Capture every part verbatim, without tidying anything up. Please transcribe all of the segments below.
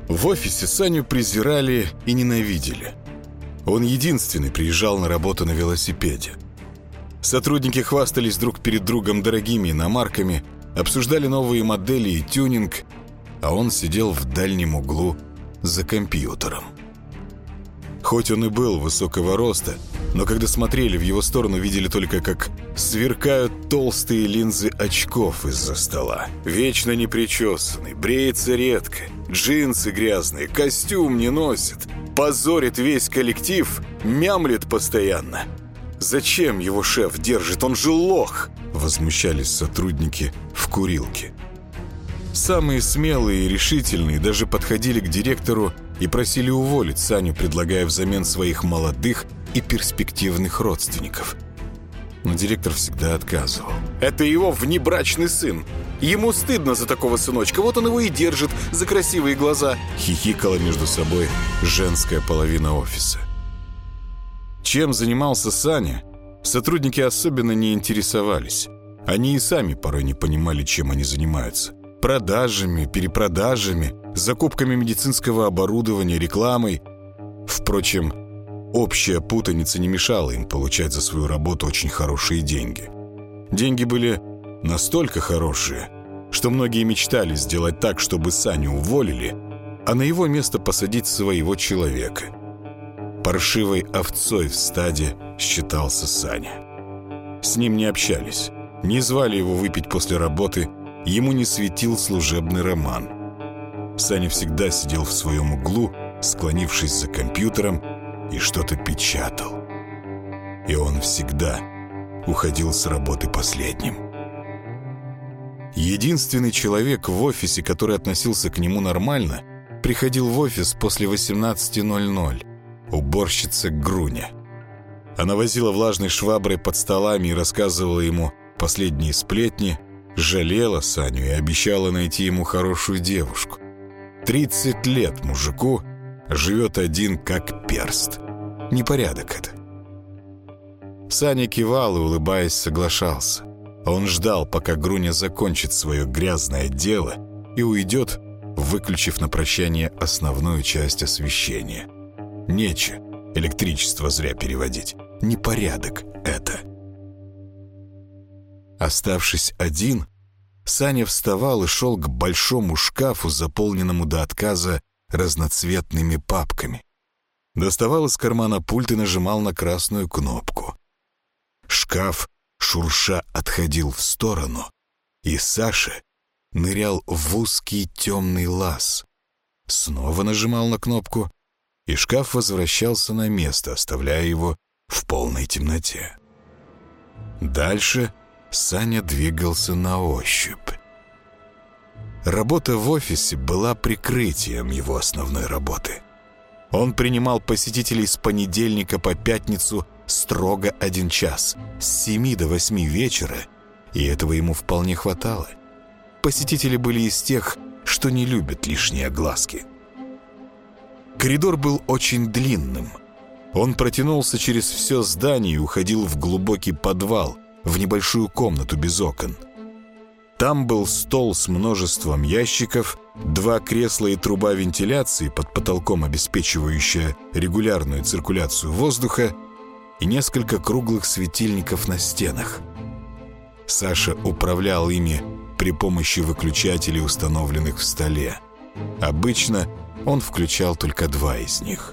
В офисе Саню презирали и ненавидели. Он единственный приезжал на работу на велосипеде. Сотрудники хвастались друг перед другом дорогими иномарками, обсуждали новые модели и тюнинг, а он сидел в дальнем углу за компьютером. Хоть он и был высокого роста, но когда смотрели в его сторону, видели только, как сверкают толстые линзы очков из-за стола. Вечно непричесанный, бреется редко, джинсы грязные, костюм не носит, позорит весь коллектив, мямлит постоянно. «Зачем его шеф держит? Он же лох!» — возмущались сотрудники в курилке. Самые смелые и решительные даже подходили к директору и просили уволить Саню, предлагая взамен своих молодых и перспективных родственников. Но директор всегда отказывал. «Это его внебрачный сын. Ему стыдно за такого сыночка, вот он его и держит за красивые глаза», — хихикала между собой женская половина офиса. Чем занимался Саня, сотрудники особенно не интересовались. Они и сами порой не понимали, чем они занимаются. Продажами, перепродажами, закупками медицинского оборудования, рекламой. Впрочем, общая путаница не мешала им получать за свою работу очень хорошие деньги. Деньги были настолько хорошие, что многие мечтали сделать так, чтобы Саню уволили, а на его место посадить своего человека. Паршивой овцой в стаде считался Саня. С ним не общались, не звали его выпить после работы, ему не светил служебный роман. Саня всегда сидел в своем углу, склонившись за компьютером, и что-то печатал. И он всегда уходил с работы последним. Единственный человек в офисе, который относился к нему нормально, приходил в офис после восемнадцати ноль-ноль. Уборщица Груня. Она возила влажной шваброй под столами и рассказывала ему последние сплетни, жалела Саню и обещала найти ему хорошую девушку. Тридцать лет мужику, живет один как перст. Непорядок это. Саня кивал и, улыбаясь, соглашался. Он ждал, пока Груня закончит свое грязное дело и уйдет, выключив на прощание основную часть освещения. Нече электричество зря переводить. Непорядок это. Оставшись один, Саня вставал и шел к большому шкафу, заполненному до отказа разноцветными папками. Доставал из кармана пульт и нажимал на красную кнопку. Шкаф, шурша, отходил в сторону, и Саша нырял в узкий темный лаз. Снова нажимал на кнопку, и шкаф возвращался на место, оставляя его в полной темноте. Дальше Саня двигался на ощупь. Работа в офисе была прикрытием его основной работы. Он принимал посетителей с понедельника по пятницу строго один час, с семи до восьми вечера, и этого ему вполне хватало. Посетители были из тех, что не любят лишние огласки. Коридор был очень длинным. Он протянулся через все здание и уходил в глубокий подвал, в небольшую комнату без окон. Там был стол с множеством ящиков, два кресла и труба вентиляции под потолком, обеспечивающая регулярную циркуляцию воздуха, и несколько круглых светильников на стенах. Саша управлял ими при помощи выключателей, установленных в столе. Обычно он включал только два из них.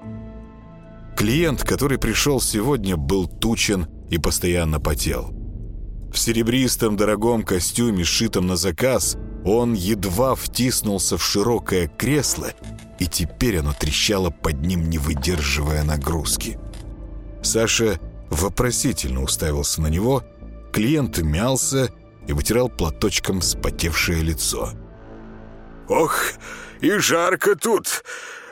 Клиент, который пришел сегодня, был тучен и постоянно потел. В серебристом дорогом костюме, сшитом на заказ, он едва втиснулся в широкое кресло, и теперь оно трещало под ним, не выдерживая нагрузки. Саша вопросительно уставился на него, клиент мялся и вытирал платочком вспотевшее лицо. «Ох, и жарко тут!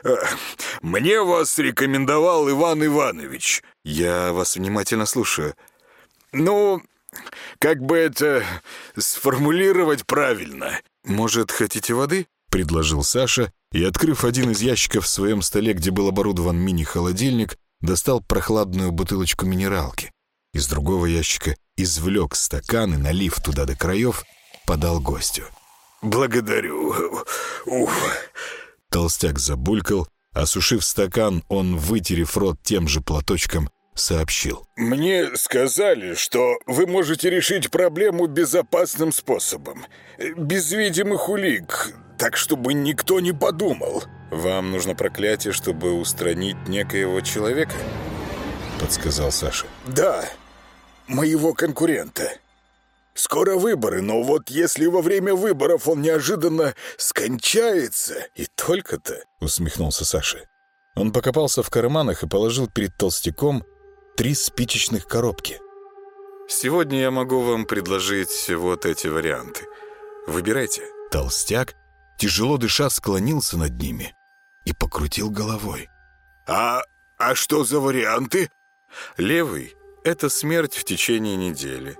Мне вас рекомендовал Иван Иванович». «Я вас внимательно слушаю». «Ну, как бы это сформулировать правильно?» «Может, хотите воды?» — предложил Саша, и, открыв один из ящиков в своем столе, где был оборудован мини-холодильник, достал прохладную бутылочку минералки. Из другого ящика извлек стакан и, налив туда до краев, подал гостю. «Благодарю. Ух». Толстяк забулькал. Осушив стакан, он, вытерев рот тем же платочком, сообщил. «Мне сказали, что вы можете решить проблему безопасным способом, без видимых улик, так, чтобы никто не подумал». «Вам нужно проклятие, чтобы устранить некоего человека?» — подсказал Саша. «Да, моего конкурента. Скоро выборы, но вот если во время выборов он неожиданно скончается...» «И только-то?» — усмехнулся Саша. Он покопался в карманах и положил перед толстяком три спичечных коробки. «Сегодня я могу вам предложить вот эти варианты. Выбирайте». Толстяк, тяжело дыша, склонился над ними и покрутил головой. «А, а что за варианты?» «Левый — это смерть в течение недели.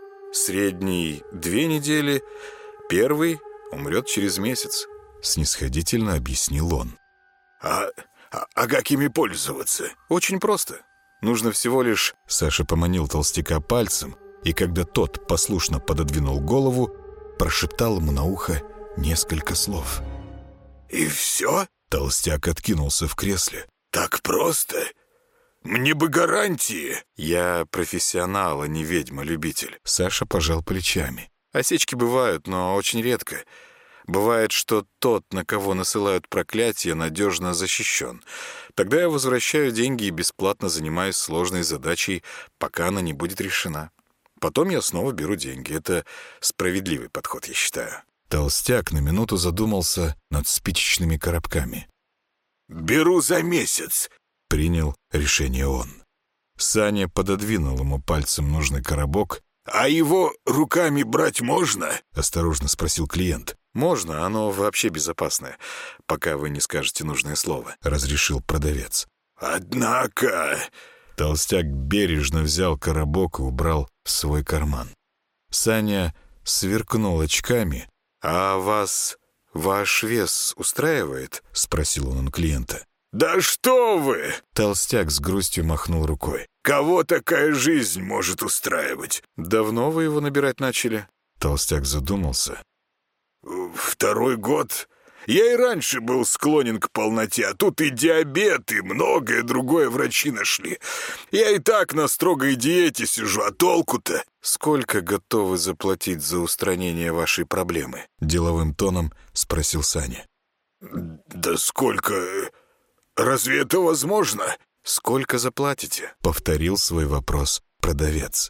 Средний — две недели. Первый умрет через месяц», — снисходительно объяснил он. «А, а, а как ими пользоваться?» «Очень просто. Нужно всего лишь...» Саша поманил толстяка пальцем, и когда тот послушно пододвинул голову, прошептал ему на ухо несколько слов. «И все?» Толстяк откинулся в кресле. «Так просто? Мне бы гарантии!» «Я профессионал, а не ведьма-любитель». Саша пожал плечами. «Осечки бывают, но очень редко. Бывает, что тот, на кого насылают проклятие, надежно защищен. Тогда я возвращаю деньги и бесплатно занимаюсь сложной задачей, пока она не будет решена. Потом я снова беру деньги. Это справедливый подход, я считаю». Толстяк на минуту задумался над спичечными коробками. «Беру за месяц», — принял решение он. Саня пододвинул ему пальцем нужный коробок. «А его руками брать можно?» — осторожно спросил клиент. «Можно, оно вообще безопасное, пока вы не скажете нужное слово», — разрешил продавец. «Однако...» Толстяк бережно взял коробок и убрал в свой карман. Саня сверкнул очками. «А вас ваш вес устраивает?» — спросил он у клиента. «Да что вы!» — Толстяк с грустью махнул рукой. «Кого такая жизнь может устраивать?» «Давно вы его набирать начали?» Толстяк задумался. «Второй год. Я и раньше был склонен к полноте, а тут и диабет, и многое другое врачи нашли. Я и так на строгой диете сижу, а толку-то?» «Сколько готовы заплатить за устранение вашей проблемы?» Деловым тоном спросил Саня. «Да сколько... Разве это возможно?» «Сколько заплатите?» Повторил свой вопрос продавец.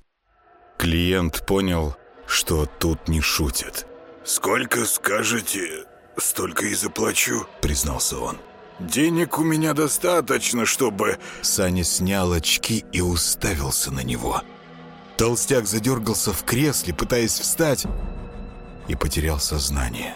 Клиент понял, что тут не шутят. «Сколько скажете, столько и заплачу», — признался он. «Денег у меня достаточно, чтобы...» Саня снял очки и уставился на него. Толстяк задергался в кресле, пытаясь встать, и потерял сознание.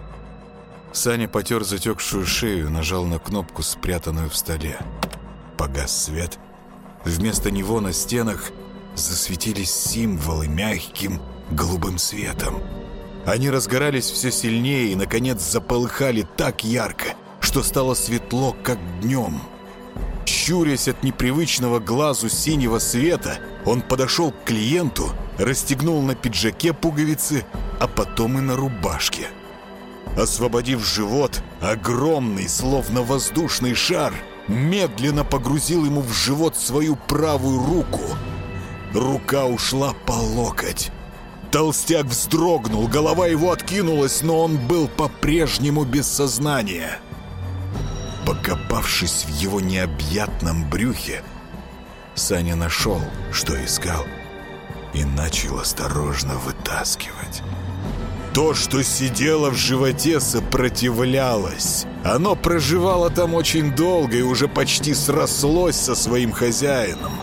Саня потер затекшую шею и нажал на кнопку, спрятанную в столе. Погас свет. Вместо него на стенах засветились символы мягким голубым светом. Они разгорались все сильнее и, наконец, заполыхали так ярко, что стало светло, как днем. Щурясь от непривычного глазу синего света, он подошел к клиенту, расстегнул на пиджаке пуговицы, а потом и на рубашке. Освободив живот, огромный, словно воздушный шар, медленно погрузил ему в живот свою правую руку. Рука ушла по локоть. Толстяк вздрогнул, голова его откинулась, но он был по-прежнему без сознания. Покопавшись в его необъятном брюхе, Саня нашел, что искал, и начал осторожно вытаскивать. То, что сидело в животе, сопротивлялось. Оно проживало там очень долго и уже почти срослось со своим хозяином.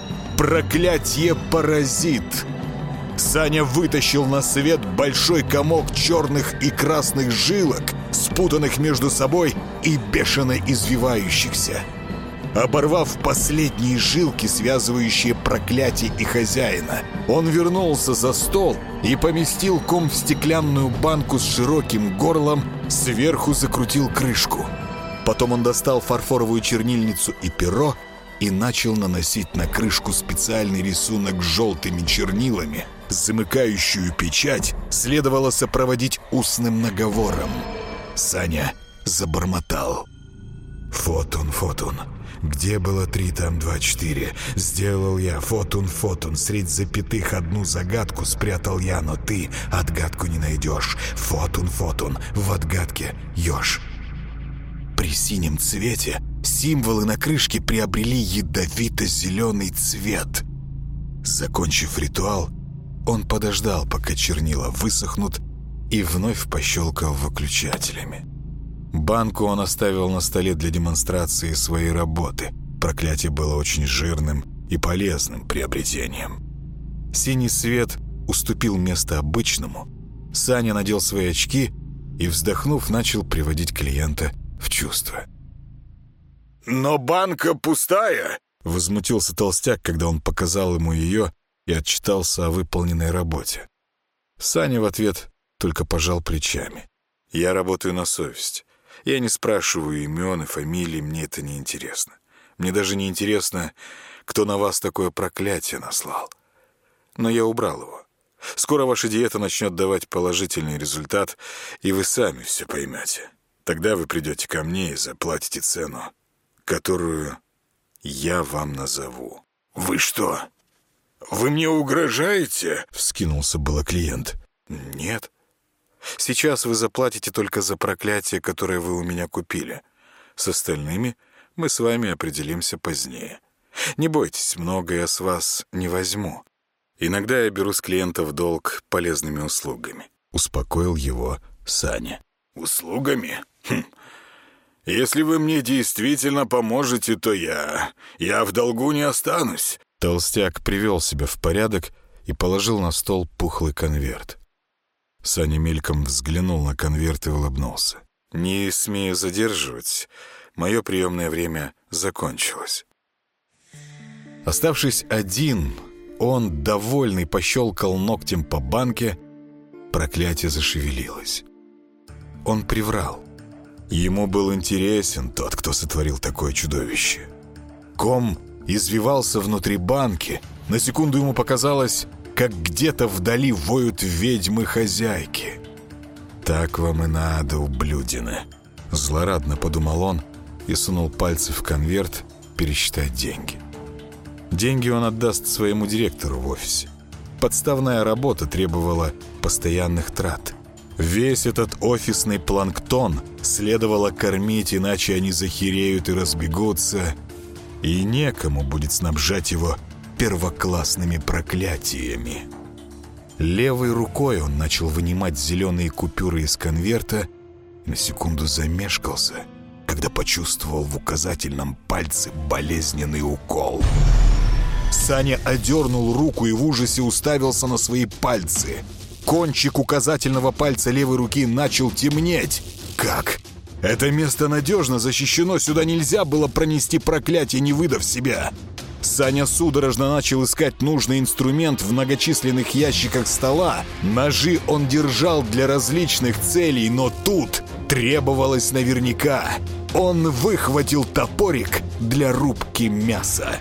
Проклятье-паразит! Саня вытащил на свет большой комок черных и красных жилок, спутанных между собой и бешено извивающихся. Оборвав последние жилки, связывающие проклятие и хозяина, он вернулся за стол и поместил ком в стеклянную банку с широким горлом, сверху закрутил крышку. Потом он достал фарфоровую чернильницу и перо и начал наносить на крышку специальный рисунок желтыми чернилами. Замыкающую печать следовало сопроводить устным наговором. Саня забормотал: «Фотун, фотун, где было три, там два, четыре. Сделал я, фотун, фотун, средь запятых одну загадку спрятал я, но ты отгадку не найдешь. Фотун, фотун, в отгадке еж». При синем цвете символы на крышке приобрели ядовито-зеленый цвет. Закончив ритуал, он подождал, пока чернила высохнут, и вновь пощелкал выключателями. Банку он оставил на столе для демонстрации своей работы. Проклятие было очень жирным и полезным приобретением. Синий свет уступил место обычному. Саня надел свои очки и, вздохнув, начал приводить клиента в чувство. «Но банка пустая!» — возмутился толстяк, когда он показал ему ее и отчитался о выполненной работе. Саня в ответ только пожал плечами. «Я работаю на совесть. Я не спрашиваю имен и фамилий, мне это не интересно. Мне даже не интересно, кто на вас такое проклятие наслал. Но я убрал его. Скоро ваша диета начнет давать положительный результат, и вы сами все поймете. Тогда вы придете ко мне и заплатите цену, которую я вам назову». «Вы что, вы мне угрожаете?» — вскинулся было клиент. «Нет. Сейчас вы заплатите только за проклятие, которое вы у меня купили. С остальными мы с вами определимся позднее. Не бойтесь, многое с вас не возьму. Иногда я беру с клиентов долг полезными услугами», — успокоил его Саня. «Услугами? Хм. Если вы мне действительно поможете, то я... я в долгу не останусь». Толстяк привел себя в порядок и положил на стол пухлый конверт. Саня мельком взглянул на конверт и улыбнулся. «Не смею задерживать. Мое приемное время закончилось». Оставшись один, он, довольный, пощелкал ногтем по банке. Проклятие зашевелилось. Он приврал. Ему был интересен тот, кто сотворил такое чудовище. Ком извивался внутри банки. На секунду ему показалось, как где-то вдали воют ведьмы-хозяйки. «Так вам и надо, ублюдины!» Злорадно подумал он и сунул пальцы в конверт пересчитать деньги. Деньги он отдаст своему директору в офисе. Подставная работа требовала постоянных трат. Весь этот офисный планктон следовало кормить, иначе они захереют и разбегутся, и некому будет снабжать его первоклассными проклятиями. Левой рукой он начал вынимать зеленые купюры из конверта и на секунду замешкался, когда почувствовал в указательном пальце болезненный укол. Саня одернул руку и в ужасе уставился на свои пальцы. Кончик указательного пальца левой руки начал темнеть. Как? Это место надежно защищено, сюда нельзя было пронести проклятие, не выдав себя. Саня судорожно начал искать нужный инструмент в многочисленных ящиках стола. Ножи он держал для различных целей, но тут требовалось наверняка. Он выхватил топорик для рубки мяса.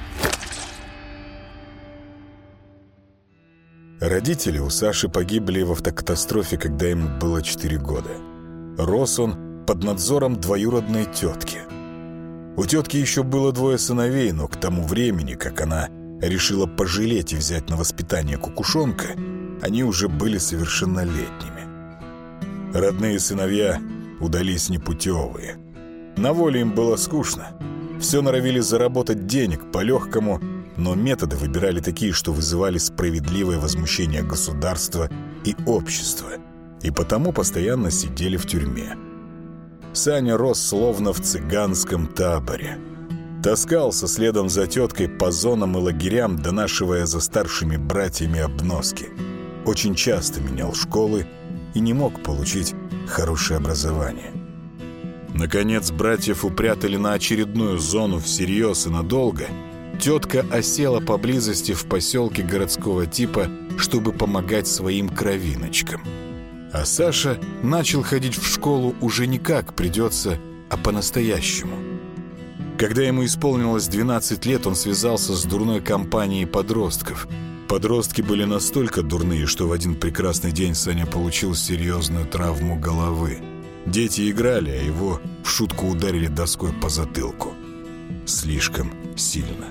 Родители у Саши погибли в автокатастрофе, когда ему было четыре года. Рос он под надзором двоюродной тетки. У тетки еще было двое сыновей, но к тому времени, как она решила пожалеть и взять на воспитание кукушонка, они уже были совершеннолетними. Родные сыновья удались непутевые. На воле им было скучно. Все норовили заработать денег по-легкому, но методы выбирали такие, что вызывали справедливое возмущение государства и общества, и потому постоянно сидели в тюрьме. Саня рос словно в цыганском таборе. Таскался следом за теткой по зонам и лагерям, донашивая за старшими братьями обноски. Очень часто менял школы и не мог получить хорошее образование. Наконец, братьев упрятали на очередную зону всерьез и надолго. Тетка осела поблизости в поселке городского типа, чтобы помогать своим кровиночкам. А Саша начал ходить в школу уже не как придется, а по-настоящему. Когда ему исполнилось двенадцать лет, он связался с дурной компанией подростков. Подростки были настолько дурные, что в один прекрасный день Саня получил серьезную травму головы. Дети играли, а его в шутку ударили доской по затылку. Слишком сильно.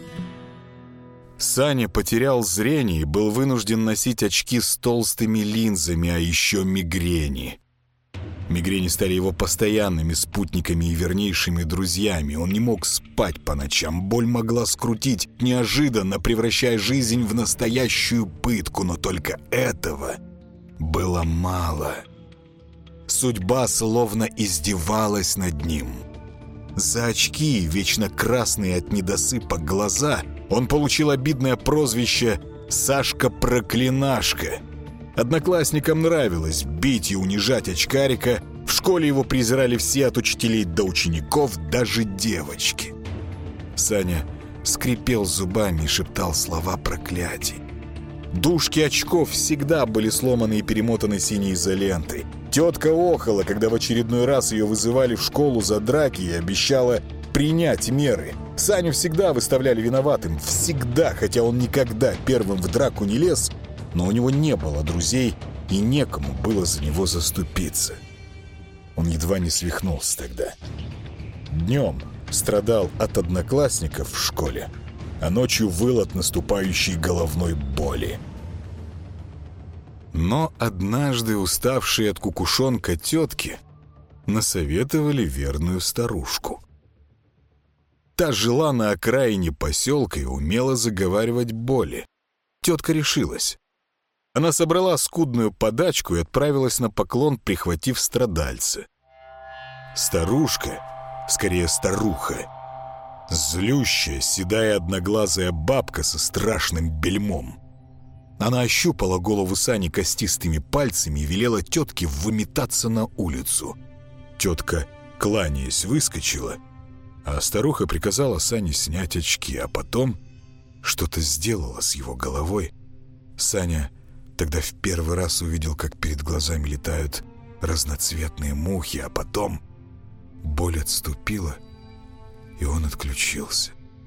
Саня потерял зрение и был вынужден носить очки с толстыми линзами, а еще мигрени. Мигрени стали его постоянными спутниками и вернейшими друзьями. Он не мог спать по ночам. Боль могла скрутить неожиданно, превращая жизнь в настоящую пытку. Но только этого было мало. Судьба словно издевалась над ним. За очки, вечно красные от недосыпа глаза, он получил обидное прозвище «Сашка-проклинашка». Одноклассникам нравилось бить и унижать очкарика. В школе его презирали все, от учителей до учеников, даже девочки. Саня скрипел зубами и шептал слова проклятий. Дужки очков всегда были сломаны и перемотаны синей изолентой. Тетка охала, когда в очередной раз ее вызывали в школу за драки, и обещала принять меры. Саню всегда выставляли виноватым. Всегда, хотя он никогда первым в драку не лез. Но у него не было друзей, и некому было за него заступиться. Он едва не свихнулся тогда. Днем страдал от одноклассников в школе, а ночью выл от наступающей головной боли. Но однажды уставшие от кукушонка тетки насоветовали верную старушку. Та жила на окраине поселка и умела заговаривать боли. Тетка решилась. Она собрала скудную подачку и отправилась на поклон, прихватив страдальца. Старушка, скорее старуха, злющая, седая одноглазая бабка со страшным бельмом. Она ощупала голову Сани костистыми пальцами и велела тетке выметаться на улицу. Тетка, кланяясь, выскочила, а старуха приказала Сане снять очки, а потом что-то сделала с его головой. Саня тогда в первый раз увидел, как перед глазами летают разноцветные мухи, а потом боль отступила, и он отключился.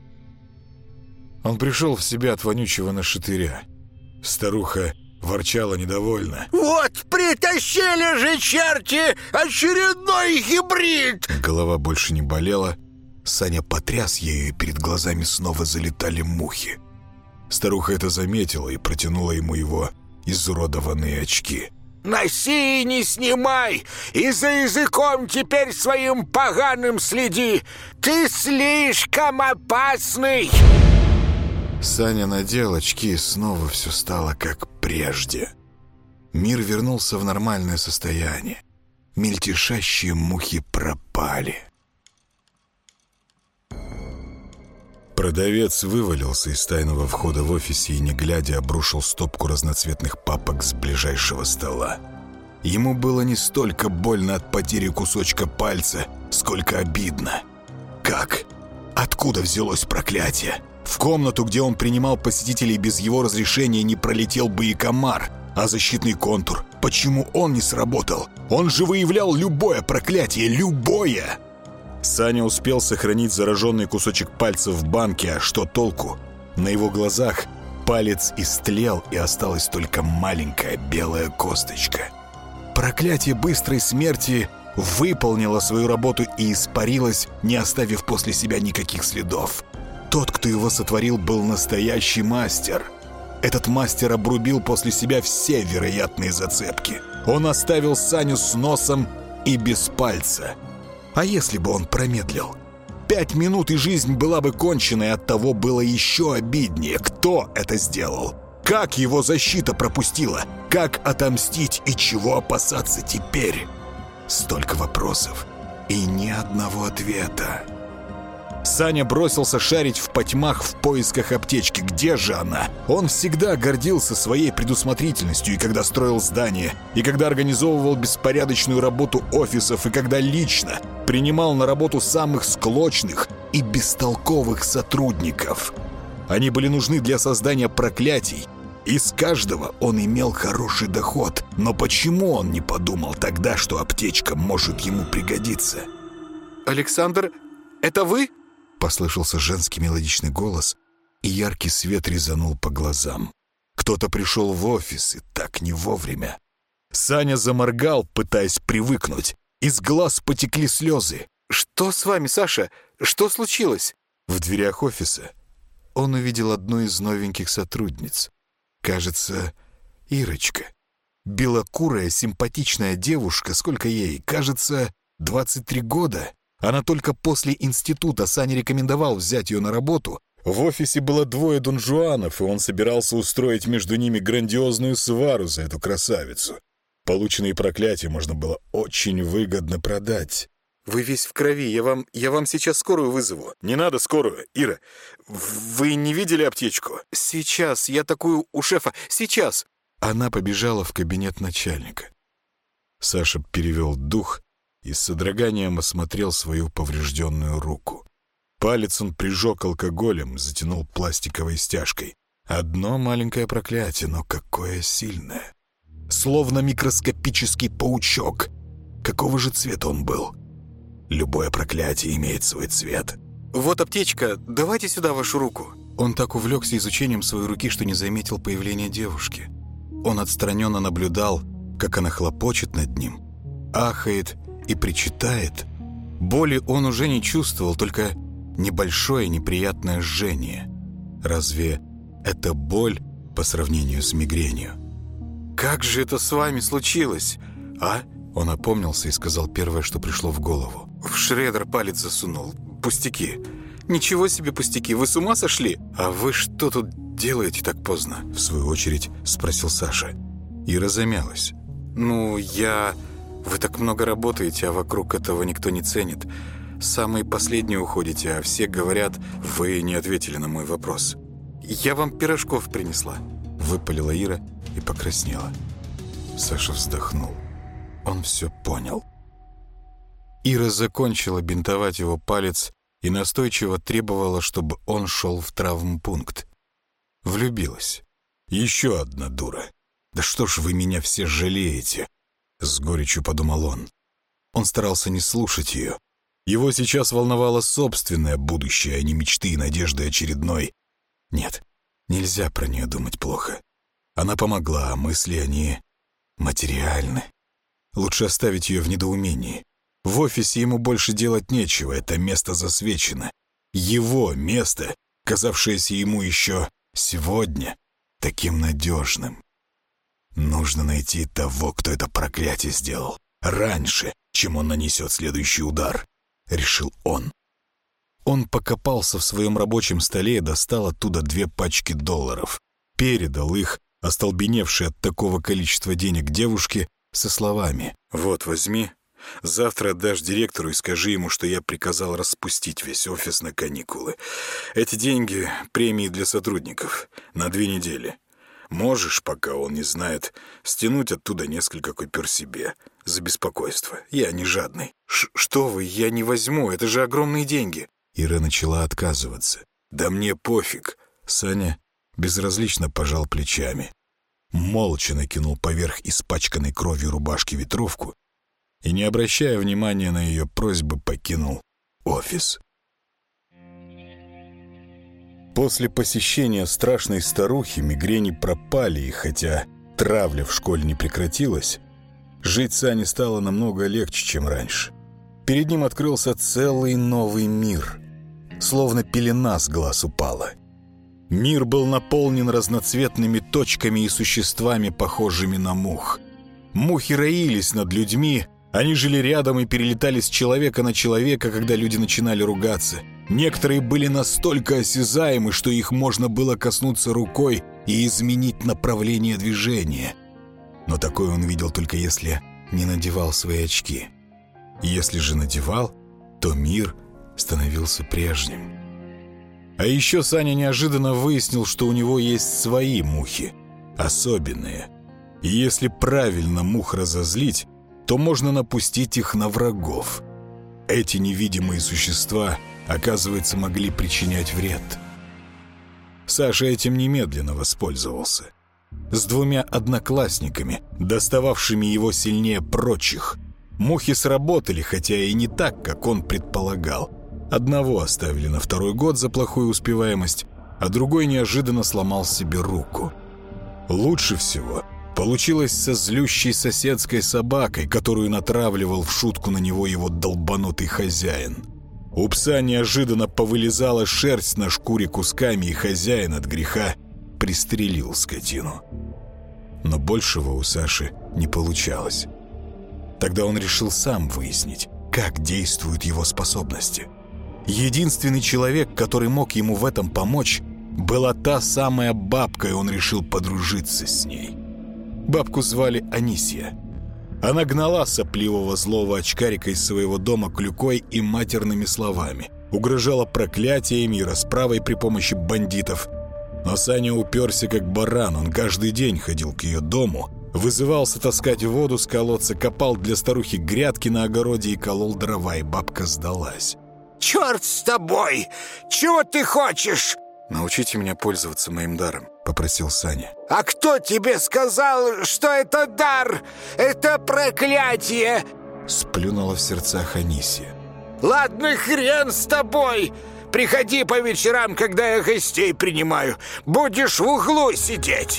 Он пришел в себя от вонючего нашатыря. Старуха ворчала недовольно. «Вот притащили же черти очередной гибрид!» Голова больше не болела. Саня потряс ею, и перед глазами снова залетали мухи. Старуха это заметила и протянула ему его изуродованные очки. «Носи и не снимай, и за языком теперь своим поганым следи. Ты слишком опасный!» Саня надел очки, и снова все стало как прежде. Мир вернулся в нормальное состояние. Мельтешащие мухи пропали. Продавец вывалился из тайного входа в офисе и, не глядя, обрушил стопку разноцветных папок с ближайшего стола. Ему было не столько больно от потери кусочка пальца, сколько обидно. Как? Откуда взялось проклятие? В комнату, где он принимал посетителей без его разрешения, не пролетел бы и комар. А защитный контур? Почему он не сработал? Он же выявлял любое проклятие, любое! Саня успел сохранить зараженный кусочек пальца в банке, а что толку? На его глазах палец истлел, и осталась только маленькая белая косточка. Проклятие быстрой смерти выполнило свою работу и испарилось, не оставив после себя никаких следов. Тот, кто его сотворил, был настоящий мастер. Этот мастер обрубил после себя все вероятные зацепки. Он оставил Саню с носом и без пальца. А если бы он промедлил? Пять минут, и жизнь была бы кончена, и оттого было еще обиднее. Кто это сделал? Как его защита пропустила? Как отомстить и чего опасаться теперь? Столько вопросов и ни одного ответа. Саня бросился шарить в потьмах в поисках аптечки. Где же она? Он всегда гордился своей предусмотрительностью, и когда строил здание, и когда организовывал беспорядочную работу офисов, и когда лично принимал на работу самых склочных и бестолковых сотрудников. Они были нужны для создания проклятий. Из каждого он имел хороший доход. Но почему он не подумал тогда, что аптечка может ему пригодиться? «Александр, это вы?» Послышался женский мелодичный голос, и яркий свет резанул по глазам. Кто-то пришел в офис, и так не вовремя. Саня заморгал, пытаясь привыкнуть, Из глаз потекли слезы. «Что с вами, Саша? Что случилось?» В дверях офиса он увидел одну из новеньких сотрудниц. Кажется, Ирочка. Белокурая, симпатичная девушка, сколько ей? Кажется, двадцать три года. Она только после института. Саня рекомендовал взять ее на работу. В офисе было двое донжуанов, и он собирался устроить между ними грандиозную свару за эту красавицу. Полученные проклятия можно было очень выгодно продать. «Вы весь в крови. Я вам, я вам сейчас скорую вызову». «Не надо скорую, Ира. Вы не видели аптечку?» «Сейчас. Я такую у шефа. Сейчас». Она побежала в кабинет начальника. Саша перевел дух и с содроганием осмотрел свою поврежденную руку. Палец он прижег алкоголем, затянул пластиковой стяжкой. Одно маленькое проклятие, но какое сильное. Словно микроскопический паучок. Какого же цвета он был? Любое проклятие имеет свой цвет. «Вот аптечка. Давайте сюда вашу руку». Он так увлекся изучением своей руки, что не заметил появления девушки. Он отстраненно наблюдал, как она хлопочет над ним, ахает и причитает. Боли он уже не чувствовал, только небольшое неприятное жжение. Разве это боль по сравнению с мигренью? «Как же это с вами случилось, а?» Он опомнился и сказал первое, что пришло в голову. «В шредер палец засунул. Пустяки». «Ничего себе пустяки. Вы с ума сошли? А вы что тут делаете так поздно?» В свою очередь спросил Саша. Ира замялась. «Ну, я... Вы так много работаете, а вокруг этого никто не ценит. Самые последние уходите, а все говорят, вы не ответили на мой вопрос. Я вам пирожков принесла». Выпалила Ира и покраснела. Саша вздохнул. Он все понял. Ира закончила бинтовать его палец и настойчиво требовала, чтобы он шел в травмпункт. Влюбилась. Еще одна дура. «Да что ж вы меня все жалеете?» С горечью подумал он. Он старался не слушать ее. Его сейчас волновало собственное будущее, а не мечты и надежды очередной. Нет, нельзя про нее думать плохо. Она помогла, а мысли они материальны. Лучше оставить ее в недоумении. В офисе ему больше делать нечего, это место засвечено. Его место, казавшееся ему еще сегодня таким надежным. Нужно найти того, кто это проклятие сделал, раньше, чем он нанесет следующий удар, решил он. Он покопался в своем рабочем столе и достал оттуда две пачки долларов. Передал их, остолбеневшей от такого количества денег девушке, со словами: «Вот, возьми. Завтра отдашь директору и скажи ему, что я приказал распустить весь офис на каникулы. Эти деньги — премии для сотрудников на две недели. Можешь, пока он не знает, стянуть оттуда несколько купюр себе за беспокойство. Я не жадный». Ш «Что вы, я не возьму, это же огромные деньги». Ира начала отказываться. «Да мне пофиг». Саня безразлично пожал плечами. Молча накинул поверх испачканной кровью рубашки ветровку и, не обращая внимания на ее просьбы, покинул офис. После посещения страшной старухи мигрени пропали, и хотя травля в школе не прекратилась, жить Сане стало намного легче, чем раньше. Перед ним открылся целый новый мир. Словно пелена с глаз упала. Мир был наполнен разноцветными точками и существами, похожими на мух. Мухи роились над людьми, они жили рядом и перелетали с человека на человека, когда люди начинали ругаться. Некоторые были настолько осязаемы, что их можно было коснуться рукой и изменить направление движения. Но такое он видел только если не надевал свои очки. Если же надевал, то мир становился прежним. А еще Саня неожиданно выяснил, что у него есть свои мухи, особенные. И если правильно мух разозлить, то можно напустить их на врагов. Эти невидимые существа, оказывается, могли причинять вред. Саша этим немедленно воспользовался. С двумя одноклассниками, достававшими его сильнее прочих. Мухи сработали, хотя и не так, как он предполагал. Одного оставили на второй год за плохую успеваемость, а другой неожиданно сломал себе руку. Лучше всего получилось со злющей соседской собакой, которую натравливал в шутку на него его долбанутый хозяин. У пса неожиданно повылезала шерсть на шкуре кусками, и хозяин от греха пристрелил скотину. Но большего у Саши не получалось. Тогда он решил сам выяснить, как действуют его способности. Единственный человек, который мог ему в этом помочь, была та самая бабка, и он решил подружиться с ней. Бабку звали Анисия. Она гнала сопливого злого очкарика из своего дома клюкой и матерными словами, угрожала проклятиями и расправой при помощи бандитов. Но Саня уперся как баран. Он каждый день ходил к ее дому, вызывался таскать воду с колодца, копал для старухи грядки на огороде и колол дрова, и бабка сдалась. «Черт с тобой! Чего ты хочешь?» «Научите меня пользоваться моим даром», — попросил Саня. «А кто тебе сказал, что это дар? Это проклятие!» Сплюнула в сердцах Анисия. «Ладно, хрен с тобой! Приходи по вечерам, когда я гостей принимаю. Будешь в углу сидеть!»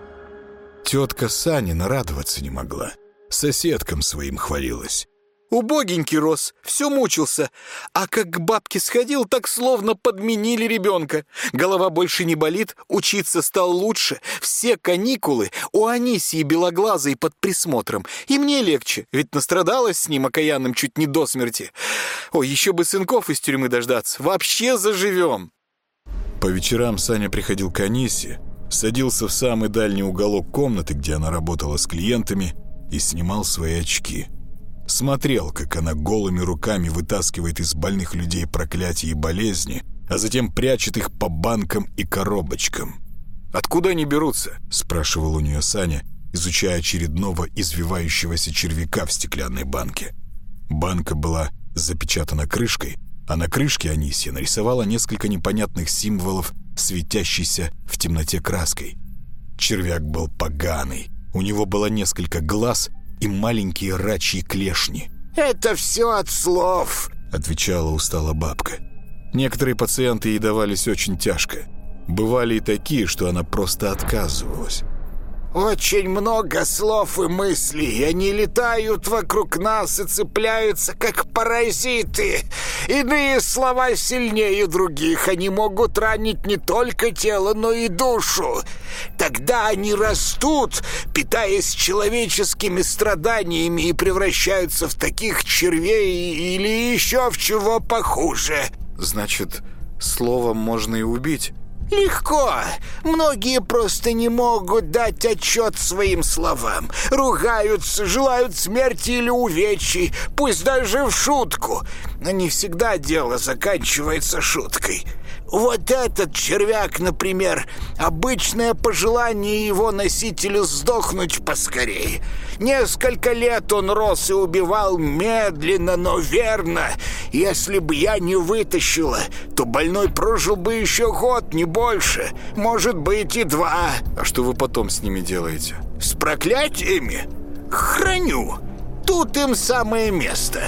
Тетка Сани нарадоваться не могла. Соседкам своим хвалилась. Убогенький рос, все мучился. А как к бабке сходил, так словно подменили ребенка. Голова больше не болит, учиться стал лучше. Все каникулы у Анисии белоглазой под присмотром. И мне легче, ведь настрадалась с ним окаянным чуть не до смерти. Ой, еще бы сынков из тюрьмы дождаться. Вообще заживем. По вечерам Саня приходил к Анисе, садился в самый дальний уголок комнаты, где она работала с клиентами, и снимал свои очки. Смотрел, как она голыми руками вытаскивает из больных людей проклятия и болезни, а затем прячет их по банкам и коробочкам. «Откуда они берутся?» — спрашивал у нее Саня, изучая очередного извивающегося червяка в стеклянной банке. Банка была запечатана крышкой, а на крышке Анисия нарисовала несколько непонятных символов, светящейся в темноте краской. Червяк был поганый, у него было несколько глаз и маленькие рачьи клешни. «Это все от слов», — отвечала устала бабка. Некоторые пациенты ей давались очень тяжко. Бывали и такие, что она просто отказывалась. «Очень много слов и мыслей. Они летают вокруг нас и цепляются, как паразиты. Иные слова сильнее других. Они могут ранить не только тело, но и душу. Тогда они растут, питаясь человеческими страданиями, и превращаются в таких червей или еще в чего похуже». «Значит, словом можно и убить?» «Легко. Многие просто не могут дать отчет своим словам. Ругаются, желают смерти или увечий, пусть даже в шутку. Но не всегда дело заканчивается шуткой. Вот этот червяк, например, обычное пожелание его носителю сдохнуть поскорее. Несколько лет он рос и убивал медленно, но верно. Если бы я не вытащила, то больной прожил бы еще год, не больше. Может быть, и два». «А что вы потом с ними делаете?» «С проклятиями? Храню. Тут им самое место».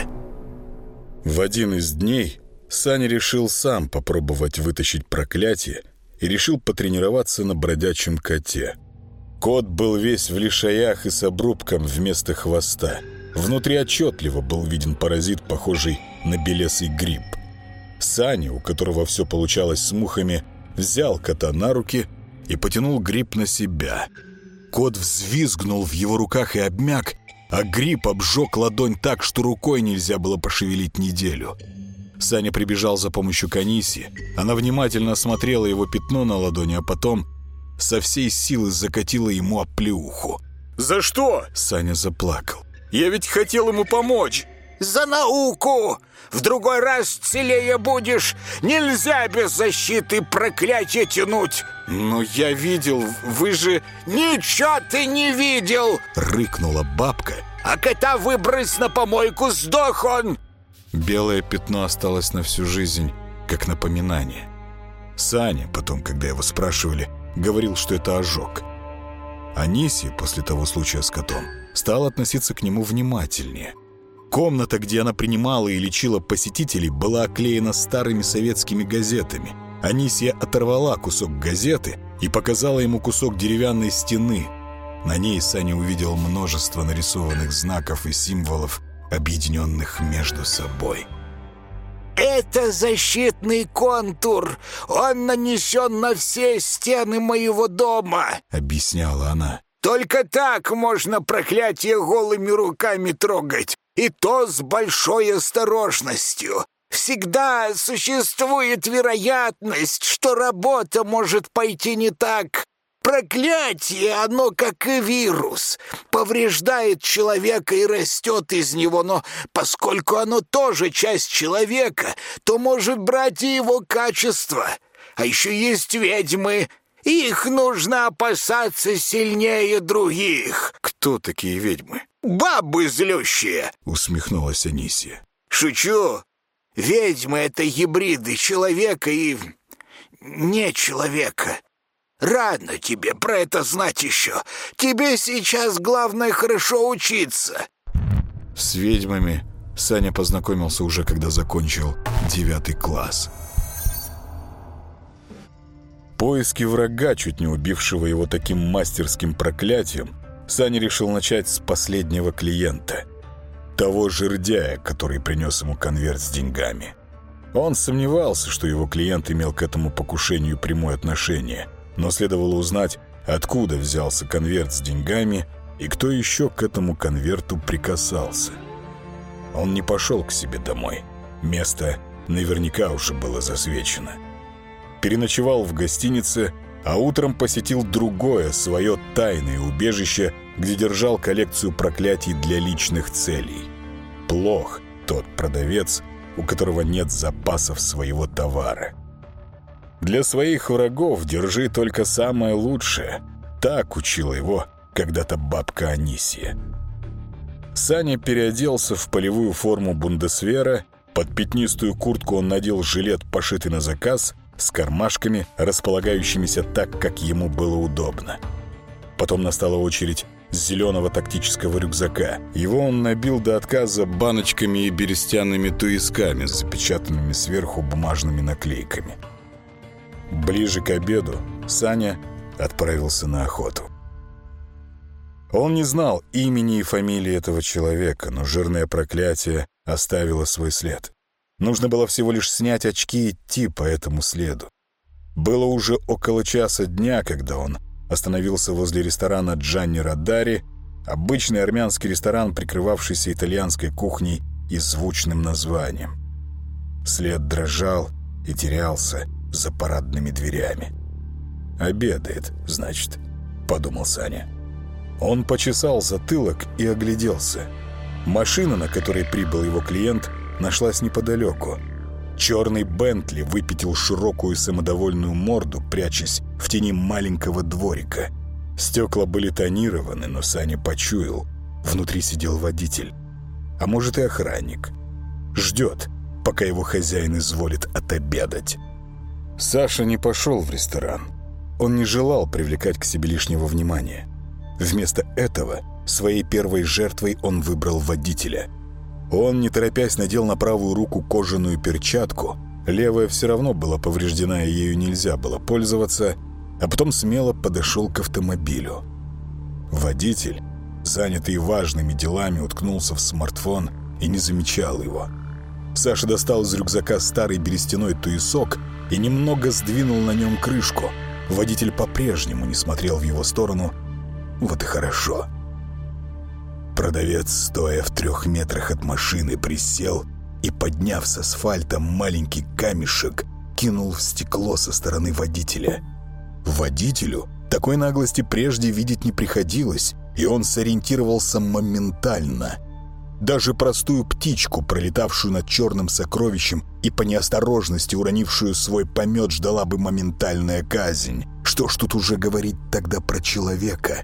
В один из дней Саня решил сам попробовать вытащить проклятие и решил потренироваться на бродячем коте. Кот был весь в лишаях и с обрубком вместо хвоста. Внутри отчетливо был виден паразит, похожий на белесый гриб. Саня, у которого все получалось с мухами, взял кота на руки и потянул гриб на себя. Кот взвизгнул в его руках и обмяк, а гриб обжег ладонь так, что рукой нельзя было пошевелить неделю. Саня прибежал за помощью к Анисе. Она внимательно осмотрела его пятно на ладони, а потом со всей силы закатила ему оплеуху. «За что?» Саня заплакал. «Я ведь хотел ему помочь!» «За науку! В другой раз целее будешь! Нельзя без защиты проклятие тянуть!» «Но я видел, вы же...» «Ничего ты не видел!» — рыкнула бабка. «А кота выбрось на помойку, сдох он!» Белое пятно осталось на всю жизнь, как напоминание. Саня потом, когда его спрашивали, говорил, что это ожог. Анисия после того случая с котом стала относиться к нему внимательнее. Комната, где она принимала и лечила посетителей, была оклеена старыми советскими газетами. Анисия оторвала кусок газеты и показала ему кусок деревянной стены. На ней Саня увидел множество нарисованных знаков и символов, объединенных между собой. «Это защитный контур. Он нанесен на все стены моего дома», — объясняла она. «Только так можно проклятие голыми руками трогать, и то с большой осторожностью. Всегда существует вероятность, что работа может пойти не так. Проклятие, оно как и вирус, повреждает человека и растет из него, но поскольку оно тоже часть человека, то может брать и его качество. А еще есть ведьмы, их нужно опасаться сильнее других». «Кто такие ведьмы?» «Бабы злющие», — усмехнулась Анисия. «Шучу. Ведьмы — это гибриды человека и не человека. Рано тебе про это знать еще. Тебе сейчас главное хорошо учиться». С ведьмами Саня познакомился уже, когда закончил девятый класс. Поиски врага, чуть не убившего его таким мастерским проклятием, Саня решил начать с последнего клиента. Того жердяя, который принес ему конверт с деньгами. Он сомневался, что его клиент имел к этому покушению прямое отношение, но следовало узнать, откуда взялся конверт с деньгами и кто еще к этому конверту прикасался. Он не пошел к себе домой. Место наверняка уже было засвечено. Переночевал в гостинице, а утром посетил другое, свое тайное убежище, где держал коллекцию проклятий для личных целей. Плох тот продавец, у которого нет запасов своего товара. Для своих врагов держи только самое лучшее. Так учила его когда-то бабка Анисия. Саня переоделся в полевую форму бундесвера. Под пятнистую куртку он надел жилет, пошитый на заказ, с кармашками, располагающимися так, как ему было удобно. Потом настала очередь зеленого тактического рюкзака. Его он набил до отказа баночками и берестяными туисками, запечатанными сверху бумажными наклейками. Ближе к обеду Саня отправился на охоту. Он не знал имени и фамилии этого человека, но жирное проклятие оставило свой след. Нужно было всего лишь снять очки и идти по этому следу. Было уже около часа дня, когда он остановился возле ресторана Джанни Радари, обычный армянский ресторан, прикрывавшийся итальянской кухней и звучным названием. След дрожал и терялся за парадными дверями. «Обедает, значит», — подумал Саня. Он почесал затылок и огляделся. Машина, на которой прибыл его клиент, нашлась неподалеку. Черный Бентли выпятил широкую самодовольную морду, прячась в тени маленького дворика. Стекла были тонированы, но Саня почуял. Внутри сидел водитель. А может и охранник. Ждет, пока его хозяин изволит отобедать. Саша не пошел в ресторан. Он не желал привлекать к себе лишнего внимания. Вместо этого своей первой жертвой он выбрал водителя. Он, не торопясь, надел на правую руку кожаную перчатку. Левая все равно была повреждена, и ею нельзя было пользоваться, а потом смело подошел к автомобилю. Водитель, занятый важными делами, уткнулся в смартфон и не замечал его. Саша достал из рюкзака старый берестяной туесок и немного сдвинул на нем крышку. Водитель по-прежнему не смотрел в его сторону. Вот и хорошо. Продавец, стоя в трех метрах от машины, присел и, подняв с асфальта маленький камешек, кинул в стекло со стороны водителя. Водителю такой наглости прежде видеть не приходилось, и он сориентировался моментально. Даже простую птичку, пролетавшую над черным сокровищем и по неосторожности уронившую свой помет, ждала бы моментальная казнь. Что ж тут уже говорить тогда про человека?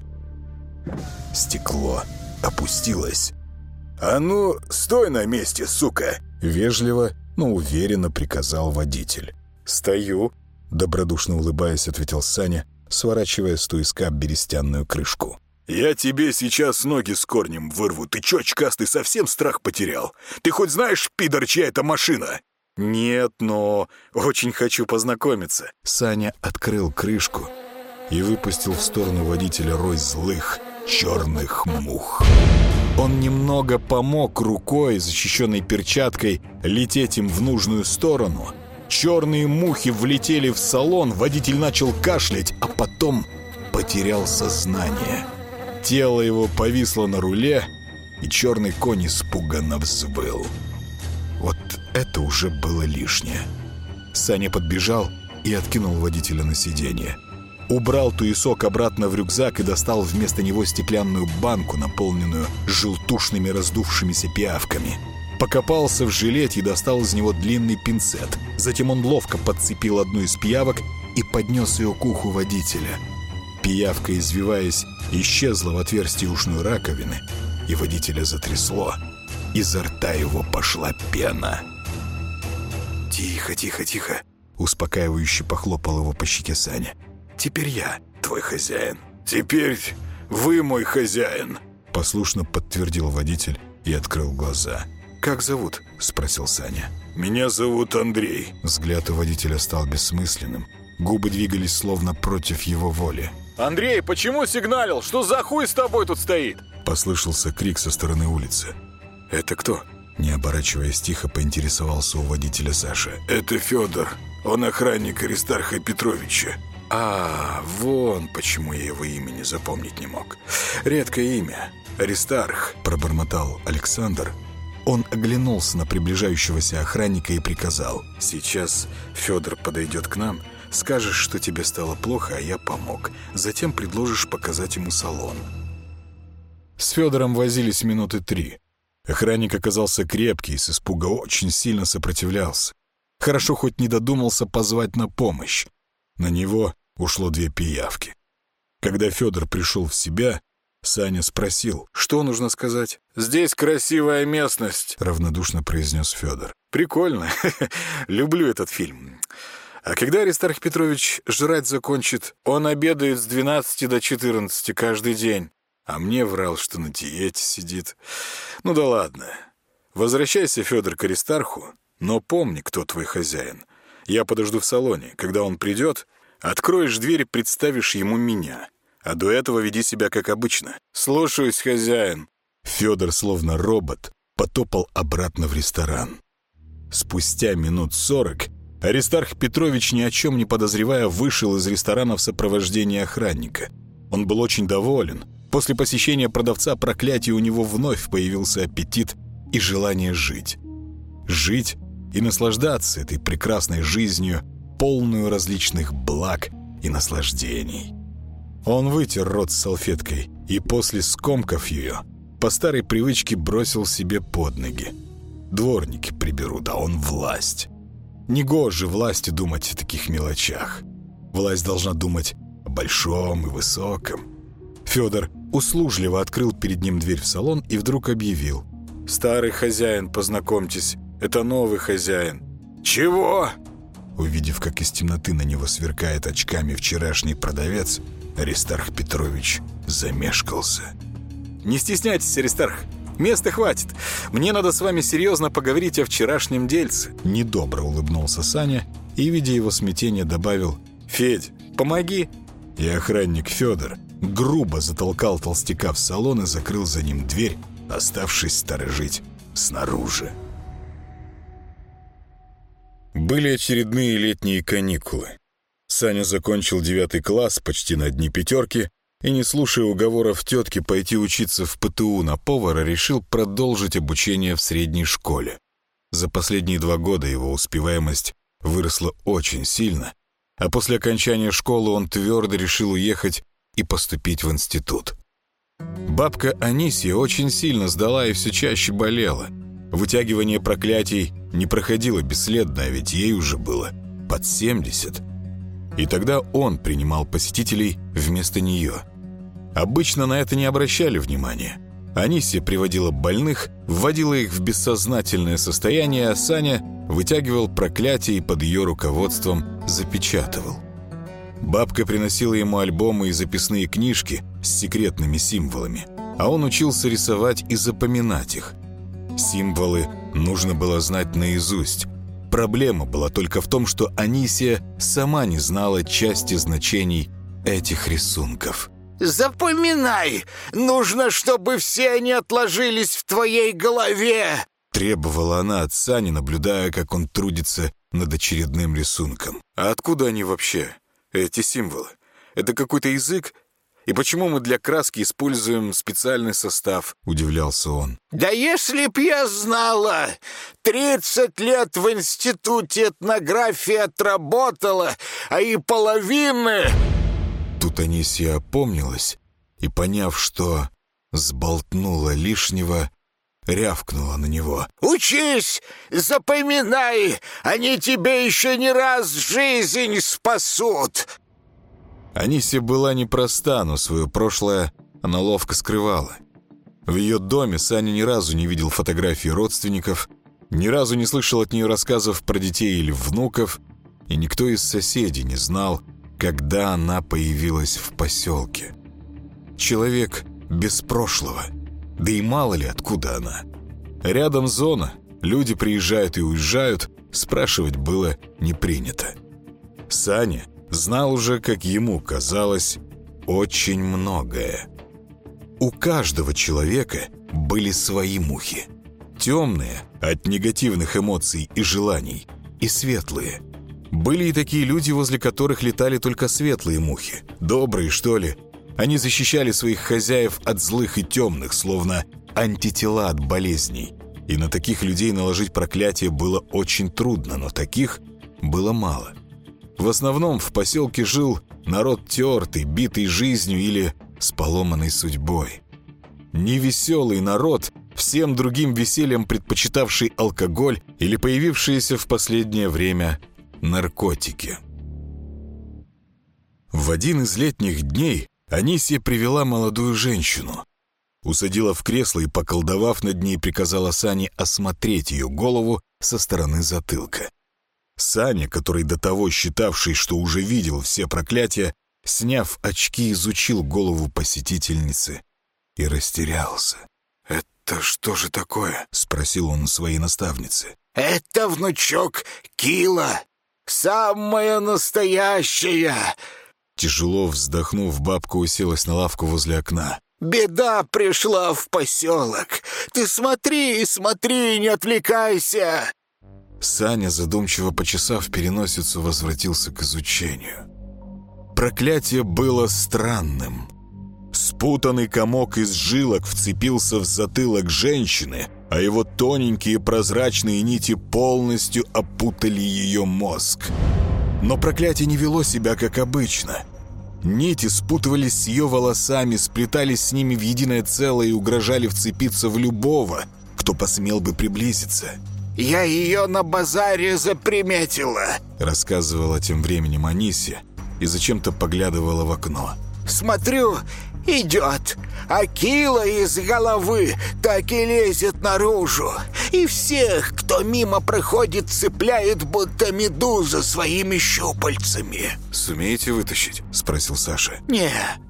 Стекло опустилось. «А ну, стой на месте, сука!» Вежливо, но уверенно приказал водитель. «Стою», — добродушно улыбаясь, ответил Саня, сворачивая с туиска берестяную крышку. «Я тебе сейчас ноги с корнем вырву. Ты чё, очкастый, совсем страх потерял? Ты хоть знаешь, пидор, чья это машина?» «Нет, но очень хочу познакомиться». Саня открыл крышку и выпустил в сторону водителя рой злых черных мух. Он немного помог рукой, защищенной перчаткой, лететь им в нужную сторону. Черные мухи влетели в салон, водитель начал кашлять, а потом потерял сознание. Тело его повисло на руле, и черный конь испуганно взвыл. Вот это уже было лишнее. Саня подбежал и откинул водителя на сиденье. Убрал туесок обратно в рюкзак и достал вместо него стеклянную банку, наполненную желтушными раздувшимися пиявками. Покопался в жилете и достал из него длинный пинцет. Затем он ловко подцепил одну из пиявок и поднес ее к уху водителя. Пиявка, извиваясь, исчезла в отверстии ушной раковины, и водителя затрясло. Изо рта его пошла пена. «Тихо, тихо, тихо!» — успокаивающе похлопал его по щеке Саня. «Теперь я твой хозяин». «Теперь вы мой хозяин», — послушно подтвердил водитель и открыл глаза. «Как зовут?» — спросил Саня. «Меня зовут Андрей». Взгляд у водителя стал бессмысленным. Губы двигались словно против его воли. «Андрей, почему сигналил? Что за хуй с тобой тут стоит?» Послышался крик со стороны улицы. «Это кто?» Не оборачиваясь тихо, поинтересовался у водителя Саша. «Это Федор. Он охранник Аристарха Петровича». «А, вон почему я его имени запомнить не мог. Редкое имя. Аристарх», — пробормотал Александр. Он оглянулся на приближающегося охранника и приказал: «Сейчас Федор подойдет к нам, скажешь, что тебе стало плохо, а я помог. Затем предложишь показать ему салон». С Федором возились минуты три. Охранник оказался крепкий и с испуга очень сильно сопротивлялся. Хорошо хоть не додумался позвать на помощь. На него ушло две пиявки. Когда Федор пришел в себя, Саня спросил: «Что нужно сказать?» «Здесь красивая местность», — равнодушно произнес Федор. «Прикольно. Люблю этот фильм. А когда Аристарх Петрович жрать закончит? Он обедает с двенадцати до четырнадцати каждый день. А мне врал, что на диете сидит. Ну да ладно. Возвращайся, Федор, к Аристарху, но помни, кто твой хозяин. Я подожду в салоне. Когда он придет, откроешь дверь и представишь ему меня. А до этого веди себя как обычно. Слушаюсь, хозяин». Федор, словно робот, потопал обратно в ресторан. Спустя минут сорок Аристарх Петрович, ни о чем не подозревая, вышел из ресторана в сопровождении охранника. Он был очень доволен. После посещения продавца проклятия у него вновь появился аппетит и желание жить. Жить и наслаждаться этой прекрасной жизнью, полную различных благ и наслаждений. Он вытер рот салфеткой и после, скомкав ее, по старой привычке бросил себе под ноги. Дворники приберут, а он власть. Негоже власти думать о таких мелочах. Власть должна думать о большом и высоком. Федор услужливо открыл перед ним дверь в салон и вдруг объявил: «Старый хозяин, познакомьтесь, это новый хозяин». «Чего?» Увидев, как из темноты на него сверкает очками вчерашний продавец, Аристарх Петрович замешкался. «Не стесняйтесь, Аристарх, места хватит. Мне надо с вами серьезно поговорить о вчерашнем дельце». Недобро улыбнулся Саня и, видя его смятение, добавил: «Федь, помоги». И охранник Федор грубо затолкал толстяка в салон и закрыл за ним дверь, оставшись сторожить снаружи. Были очередные летние каникулы. Саня закончил девятый класс почти на дни пятерки и, не слушая уговоров тетки пойти учиться в ПТУ на повара, решил продолжить обучение в средней школе. За последние два года его успеваемость выросла очень сильно, а после окончания школы он твердо решил уехать и поступить в институт. Бабка Анисья очень сильно сдала и все чаще болела. Вытягивание проклятий не проходило бесследно, а ведь ей уже было под семьдесят. И тогда он принимал посетителей вместо нее. Обычно на это не обращали внимания. Анисья приводила больных, вводила их в бессознательное состояние, а Саня вытягивал проклятия и под ее руководством запечатывал. Бабка приносила ему альбомы и записные книжки с секретными символами, а он учился рисовать и запоминать их. Символы нужно было знать наизусть. Проблема была только в том, что Анисия сама не знала части значений этих рисунков. «Запоминай! Нужно, чтобы все они отложились в твоей голове!» Требовала она от Сани, наблюдая, как он трудится над очередным рисунком. А откуда они вообще, эти символы? Это какой-то язык? И почему мы для краски используем специальный состав?» — удивлялся он. «Да если б я знала! Тридцать лет в институте этнографии отработала, а и половины...» Тут Анисия опомнилась и, поняв, что сболтнула лишнего, рявкнула на него. «Учись! Запоминай! Они тебе еще не раз жизнь спасут!» Анисия была непроста, но свое прошлое она ловко скрывала. В ее доме Саня ни разу не видел фотографий родственников, ни разу не слышал от нее рассказов про детей или внуков, и никто из соседей не знал, когда она появилась в поселке. Человек без прошлого, да и мало ли откуда она. Рядом зона, люди приезжают и уезжают, спрашивать было не принято. Саня знал уже, как ему казалось, очень многое. У каждого человека были свои мухи. Темные, от негативных эмоций и желаний, и светлые. Были и такие люди, возле которых летали только светлые мухи. Добрые, что ли. Они защищали своих хозяев от злых и темных, словно антитела от болезней. И на таких людей наложить проклятие было очень трудно, но таких было мало. В основном в поселке жил народ тертый, битый жизнью или с поломанной судьбой. Невеселый народ, всем другим весельем предпочитавший алкоголь или появившиеся в последнее время наркотики. В один из летних дней Анисия привела молодую женщину. Усадила в кресло и, поколдовав над ней, приказала Сане осмотреть ее голову со стороны затылка. Саня, который до того считавший, что уже видел все проклятия, сняв очки, изучил голову посетительницы и растерялся. «Это что же такое?» — спросил он у своей наставницы. «Это, внучок, Кила, самая настоящая!» Тяжело вздохнув, бабка уселась на лавку возле окна. «Беда пришла в поселок. Ты смотри, смотри, не отвлекайся!» Саня, задумчиво почесав переносицу, возвратился к изучению. Проклятие было странным. Спутанный комок из жилок вцепился в затылок женщины, а его тоненькие прозрачные нити полностью опутали ее мозг. Но проклятие не вело себя как обычно. Нити спутывались с ее волосами, сплетались с ними в единое целое и угрожали вцепиться в любого, кто посмел бы приблизиться. «Я ее на базаре заприметила», — рассказывала тем временем Анисия и зачем-то поглядывала в окно. «Смотрю, идет, а Кила из головы так и лезет наружу. И всех, кто мимо проходит, цепляет, будто медуза своими щупальцами». «Сумеете вытащить?» — спросил Саша. «Не,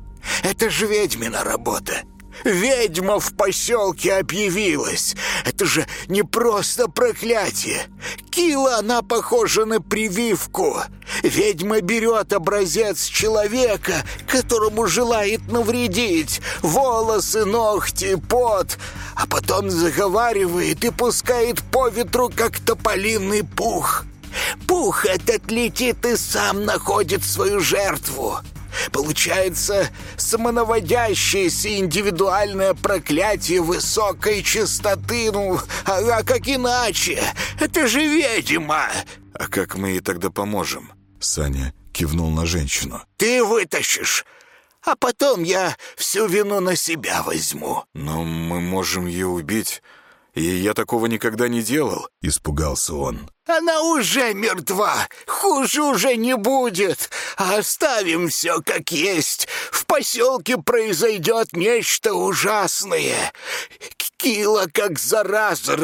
это же ведьмина работа. Ведьма в поселке объявилась. Это же не просто проклятие. Кила, она похожа на прививку. Ведьма берет образец человека, которому желает навредить. Волосы, ногти, пот. А потом заговаривает и пускает по ветру, как тополиный пух. Пух этот летит и сам находит свою жертву. Получается самонаводящееся индивидуальное проклятие высокой частоты. Ну, а, а как иначе? Это же ведьма!» «А как мы ей тогда поможем?» Саня кивнул на женщину. «Ты вытащишь, а потом я всю вину на себя возьму». «Но мы можем ее убить, и я такого никогда не делал», — испугался он. «Она уже мертва, хуже уже не будет. Оставим все как есть. В поселке произойдет нечто ужасное. Кила как зараза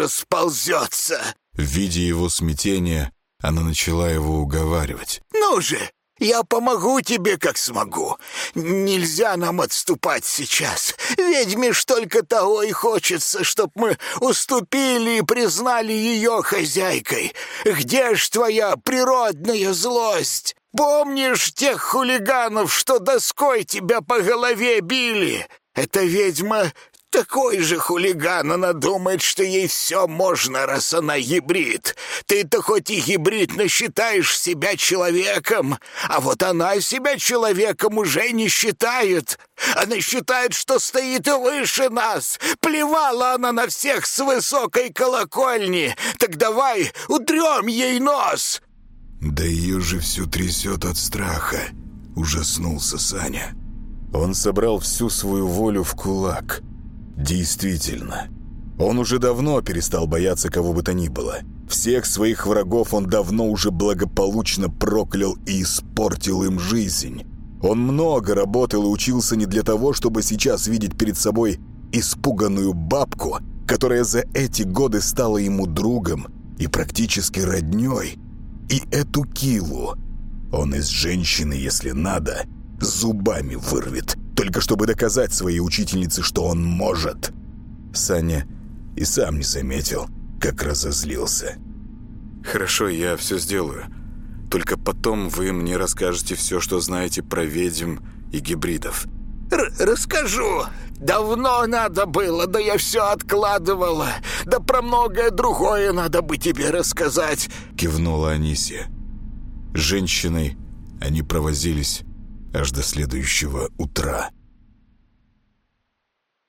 расползется». Видя его смятение, она начала его уговаривать. «Ну же, Я помогу тебе, как смогу. Нельзя нам отступать сейчас. Ведьме ж только того и хочется, чтоб мы уступили и признали ее хозяйкой. Где ж твоя природная злость? Помнишь тех хулиганов, что доской тебя по голове били? Эта ведьма такой же хулиган, она думает, что ей все можно, раз она гибрид. Ты-то хоть и гибрид, но считаешь себя человеком, а вот она себя человеком уже не считает. Она считает, что стоит выше нас. Плевала она на всех с высокой колокольни. Так давай утрем ей нос. Да ее же всю трясет от страха, ужаснулся Саня. Он собрал всю свою волю в кулак. Действительно, он уже давно перестал бояться кого бы то ни было. Всех своих врагов он давно уже благополучно проклял и испортил им жизнь. Он много работал и учился не для того, чтобы сейчас видеть перед собой испуганную бабку, которая за эти годы стала ему другом и практически роднёй. И эту килу он из женщины, если надо, зубами вырвет, только чтобы доказать своей учительнице, что он может. Саня и сам не заметил, как разозлился. «Хорошо, я все сделаю. Только потом вы мне расскажете все, что знаете про ведьм и гибридов». Р- расскажу. Давно надо было, да я все откладывала. Да про многое другое надо бы тебе рассказать. Кивнула Анисия. С женщиной они провозились аж до следующего утра.